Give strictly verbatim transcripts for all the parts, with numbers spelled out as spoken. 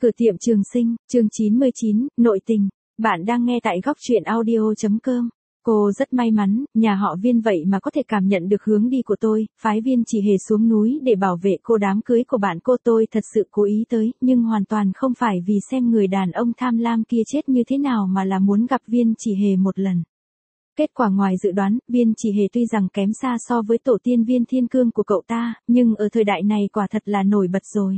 Cửa tiệm Trường Sinh, chương chín mươi chín, nội tình. Bạn đang nghe tại góc truyện audio chấm com. Cô rất may mắn, nhà họ Viên vậy mà có thể cảm nhận được hướng đi của tôi, phái Viên Chỉ Hề xuống núi để bảo vệ cô. Đám cưới của bạn cô tôi thật sự cố ý tới, nhưng hoàn toàn không phải vì xem người đàn ông tham lam kia chết như thế nào mà là muốn gặp Viên Chỉ Hề một lần. Kết quả ngoài dự đoán, Viên Chỉ Hề tuy rằng kém xa so với tổ tiên Viên Thiên Cương của cậu ta, nhưng ở thời đại này quả thật là nổi bật rồi.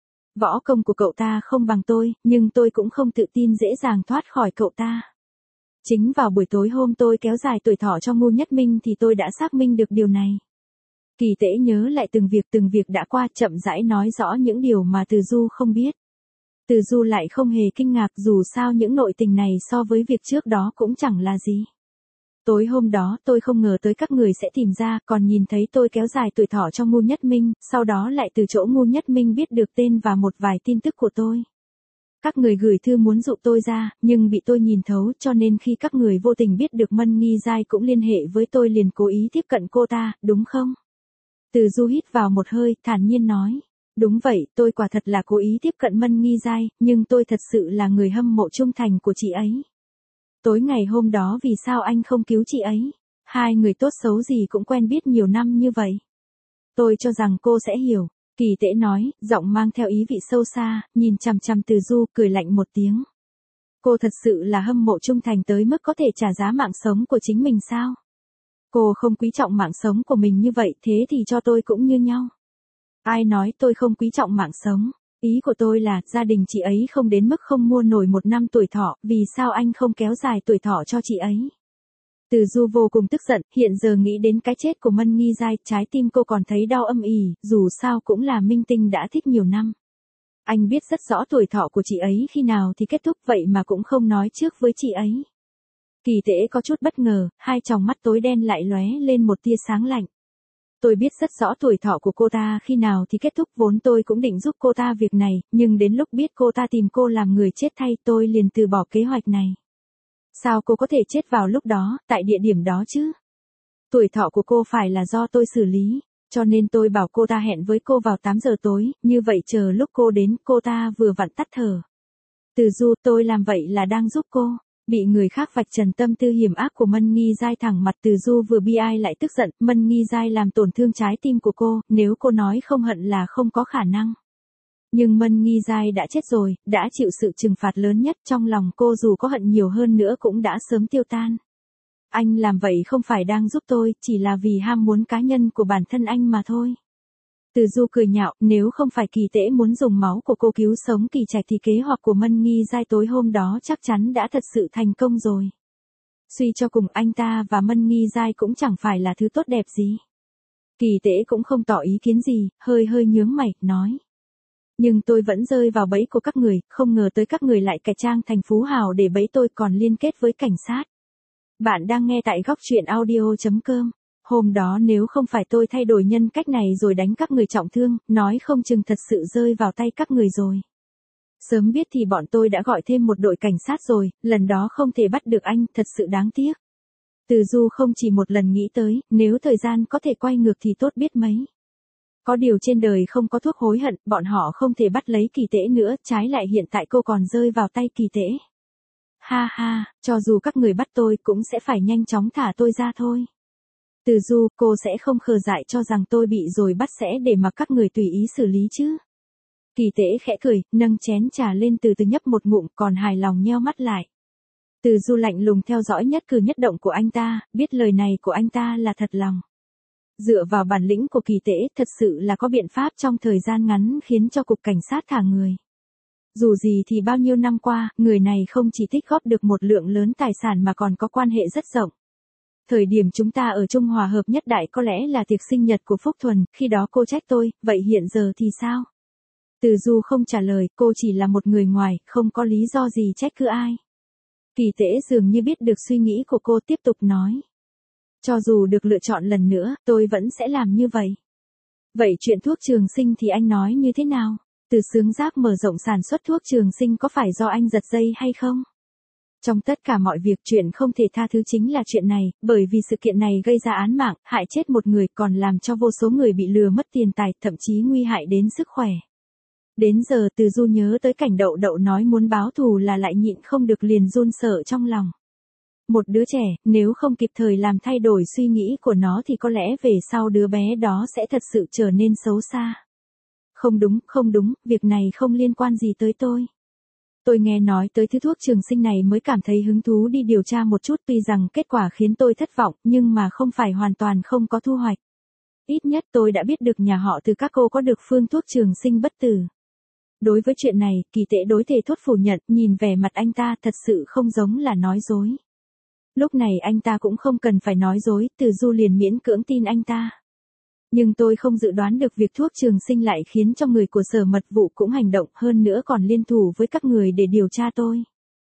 Võ công của cậu ta không bằng tôi, nhưng tôi cũng không tự tin dễ dàng thoát khỏi cậu ta. Chính vào buổi tối hôm tôi kéo dài tuổi thọ cho Ngô Nhất Minh thì tôi đã xác minh được điều này. Kỳ Tễ nhớ lại từng việc từng việc đã qua, chậm rãi nói rõ những điều mà Từ Du không biết. Từ Du lại không hề kinh ngạc, dù sao những nội tình này so với việc trước đó cũng chẳng là gì. Tối hôm đó tôi không ngờ tới các người sẽ tìm ra, còn nhìn thấy tôi kéo dài tuổi thọ cho Ngô Nhất Minh, sau đó lại từ chỗ Ngô Nhất Minh biết được tên và một vài tin tức của tôi. Các người gửi thư muốn dụ tôi ra, nhưng bị tôi nhìn thấu, cho nên khi các người vô tình biết được Mân Nghi Giai cũng liên hệ với tôi liền cố ý tiếp cận cô ta, đúng không? Từ Du hít vào một hơi, thản nhiên nói. Đúng vậy, tôi quả thật là cố ý tiếp cận Mân Nghi Giai, nhưng tôi thật sự là người hâm mộ trung thành của chị ấy. Tối ngày hôm đó vì sao anh không cứu chị ấy? Hai người tốt xấu gì cũng quen biết nhiều năm như vậy. Tôi cho rằng cô sẽ hiểu. Kỳ Tễ nói, giọng mang theo ý vị sâu xa, nhìn chằm chằm Từ Du, cười lạnh một tiếng. Cô thật sự là hâm mộ trung thành tới mức có thể trả giá mạng sống của chính mình sao? Cô không quý trọng mạng sống của mình như vậy, thế thì cho tôi cũng như nhau. Ai nói tôi không quý trọng mạng sống? Ý của tôi là, gia đình chị ấy không đến mức không mua nổi một năm tuổi thọ, vì sao anh không kéo dài tuổi thọ cho chị ấy? Từ Du vô cùng tức giận, hiện giờ nghĩ đến cái chết của Mân Nghi Giai, trái tim cô còn thấy đau âm ỉ, dù sao cũng là minh tinh đã thích nhiều năm. Anh biết rất rõ tuổi thọ của chị ấy khi nào thì kết thúc, vậy mà cũng không nói trước với chị ấy. Kỳ Tễ có chút bất ngờ, hai tròng mắt tối đen lại lóe lên một tia sáng lạnh. Tôi biết rất rõ tuổi thọ của cô ta khi nào thì kết thúc, vốn tôi cũng định giúp cô ta việc này, nhưng đến lúc biết cô ta tìm cô làm người chết thay, tôi liền từ bỏ kế hoạch này. Sao cô có thể chết vào lúc đó, tại địa điểm đó chứ? Tuổi thọ của cô phải là do tôi xử lý, cho nên tôi bảo cô ta hẹn với cô vào tám giờ tối, như vậy chờ lúc cô đến, cô ta vừa vặn tắt thở. Từ Du, tôi làm vậy là đang giúp cô. Bị người khác vạch trần tâm tư hiểm ác của Mân Nghi Giai, thẳng mặt Từ Du vừa bi ai lại tức giận, Mân Nghi Giai làm tổn thương trái tim của cô, nếu cô nói không hận là không có khả năng. Nhưng Mân Nghi Giai đã chết rồi, đã chịu sự trừng phạt lớn nhất, trong lòng cô dù có hận nhiều hơn nữa cũng đã sớm tiêu tan. Anh làm vậy không phải đang giúp tôi, chỉ là vì ham muốn cá nhân của bản thân anh mà thôi. Từ Du cười nhạo, nếu không phải Kỳ Tễ muốn dùng máu của cô cứu sống Kỳ Trạch thì kế hoạch của Mân Nghi Giai tối hôm đó chắc chắn đã thật sự thành công rồi. Suy cho cùng anh ta và Mân Nghi Giai cũng chẳng phải là thứ tốt đẹp gì. Kỳ Tễ cũng không tỏ ý kiến gì, hơi hơi nhướng mày, nói. Nhưng tôi vẫn rơi vào bẫy của các người, không ngờ tới các người lại cải trang thành phú hào để bẫy tôi, còn liên kết với cảnh sát. Bạn đang nghe tại góc truyện audio chấm com. Hôm đó nếu không phải tôi thay đổi nhân cách này rồi đánh các người trọng thương, nói không chừng thật sự rơi vào tay các người rồi. Sớm biết thì bọn tôi đã gọi thêm một đội cảnh sát rồi, lần đó không thể bắt được anh, thật sự đáng tiếc. Từ Du không chỉ một lần nghĩ tới, nếu thời gian có thể quay ngược thì tốt biết mấy. Có điều trên đời không có thuốc hối hận, bọn họ không thể bắt lấy Kỳ Tễ nữa, trái lại hiện tại cô còn rơi vào tay Kỳ Tễ. Ha ha, cho dù các người bắt tôi cũng sẽ phải nhanh chóng thả tôi ra thôi. Từ Du, cô sẽ không khờ dại cho rằng tôi bị rồi bắt sẽ để mặc các người tùy ý xử lý chứ. Kỳ Tễ khẽ cười, nâng chén trà lên từ từ nhấp một ngụm, còn hài lòng nheo mắt lại. Từ Du lạnh lùng theo dõi nhất cử nhất động của anh ta, biết lời này của anh ta là thật lòng. Dựa vào bản lĩnh của Kỳ Tễ, thật sự là có biện pháp trong thời gian ngắn khiến cho cục cảnh sát thả người. Dù gì thì bao nhiêu năm qua, người này không chỉ tích góp được một lượng lớn tài sản mà còn có quan hệ rất rộng. Thời điểm chúng ta ở Trung Hòa hợp nhất đại có lẽ là tiệc sinh nhật của Phúc Thuần, khi đó cô trách tôi, vậy hiện giờ thì sao? Từ Du không trả lời, cô chỉ là một người ngoài, không có lý do gì trách cứ ai. Kỳ Tễ dường như biết được suy nghĩ của cô, tiếp tục nói. Cho dù được lựa chọn lần nữa, tôi vẫn sẽ làm như vậy. Vậy chuyện thuốc Trường Sinh thì anh nói như thế nào? Từ Sướng Giáp mở rộng sản xuất thuốc Trường Sinh có phải do anh giật dây hay không? Trong tất cả mọi việc, chuyện không thể tha thứ chính là chuyện này, bởi vì sự kiện này gây ra án mạng, hại chết một người, còn làm cho vô số người bị lừa mất tiền tài, thậm chí nguy hại đến sức khỏe. Đến giờ Từ Du nhớ tới cảnh Đậu Đậu nói muốn báo thù là lại nhịn không được liền run sợ trong lòng. Một đứa trẻ, nếu không kịp thời làm thay đổi suy nghĩ của nó thì có lẽ về sau đứa bé đó sẽ thật sự trở nên xấu xa. Không đúng, không đúng, việc này không liên quan gì tới tôi. Tôi nghe nói tới thứ thuốc trường sinh này mới cảm thấy hứng thú đi điều tra một chút, tuy rằng kết quả khiến tôi thất vọng, nhưng mà không phải hoàn toàn không có thu hoạch. Ít nhất tôi đã biết được nhà họ Từ các cô có được phương thuốc trường sinh bất tử. Đối với chuyện này, Kỳ Tễ đối thể thốt phủ nhận, nhìn vẻ mặt anh ta thật sự không giống là nói dối. Lúc này anh ta cũng không cần phải nói dối, Từ Du liền miễn cưỡng tin anh ta. Nhưng tôi không dự đoán được việc thuốc trường sinh lại khiến cho người của Sở Mật vụ cũng hành động, hơn nữa còn liên thủ với các người để điều tra tôi.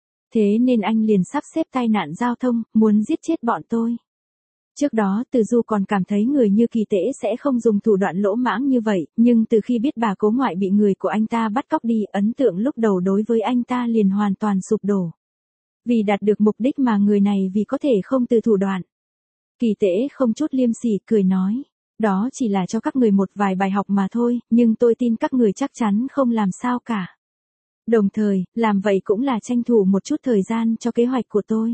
Thế nên anh liền sắp xếp tai nạn giao thông, muốn giết chết bọn tôi. Trước đó Từ Du còn cảm thấy người như Kỳ Tễ sẽ không dùng thủ đoạn lỗ mãng như vậy, nhưng từ khi biết bà cố ngoại bị người của anh ta bắt cóc đi, ấn tượng lúc đầu đối với anh ta liền hoàn toàn sụp đổ. Vì đạt được mục đích mà người này vì có thể không từ thủ đoạn. Kỳ Tễ không chút liêm sỉ cười nói, đó chỉ là cho các người một vài bài học mà thôi, nhưng tôi tin các người chắc chắn không làm sao cả. Đồng thời, làm vậy cũng là tranh thủ một chút thời gian cho kế hoạch của tôi.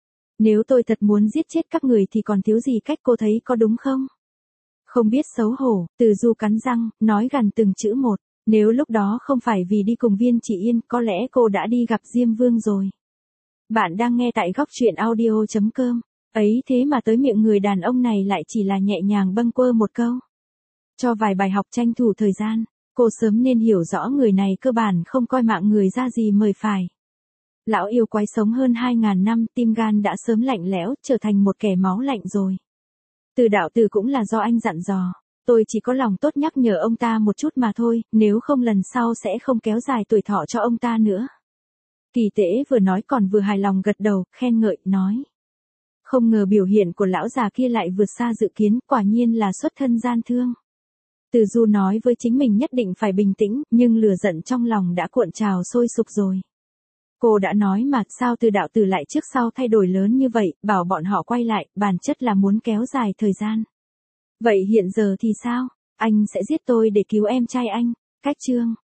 Nếu tôi thật muốn giết chết các người thì còn thiếu gì cách, cô thấy có đúng không? Không biết xấu hổ, Từ Du cắn răng, nói gần từng chữ một. Nếu lúc đó không phải vì đi cùng Viên Chỉ Yên, có lẽ cô đã đi gặp Diêm Vương rồi. Bạn đang nghe tại góc truyện audio chấm com. Ấy thế mà tới miệng người đàn ông này lại chỉ là nhẹ nhàng bâng quơ một câu. Cho vài bài học tranh thủ thời gian, cô sớm nên hiểu rõ người này cơ bản không coi mạng người ra gì mời phải. Lão yêu quái sống hơn hai ngàn năm, tim gan đã sớm lạnh lẽo, trở thành một kẻ máu lạnh rồi. Từ Đạo Tử cũng là do anh dặn dò, tôi chỉ có lòng tốt nhắc nhở ông ta một chút mà thôi, nếu không lần sau sẽ không kéo dài tuổi thọ cho ông ta nữa. Kỳ Tễ vừa nói còn vừa hài lòng gật đầu, khen ngợi, nói. Không ngờ biểu hiện của lão già kia lại vượt xa dự kiến, quả nhiên là xuất thân gian thương. Từ Du nói với chính mình nhất định phải bình tĩnh, nhưng lửa giận trong lòng đã cuộn trào sôi sục rồi. Cô đã nói mà, sao Từ Đạo Tử lại trước sau thay đổi lớn như vậy, bảo bọn họ quay lại, bản chất là muốn kéo dài thời gian. Vậy hiện giờ thì sao? Anh sẽ giết tôi để cứu em trai anh. Cách chương.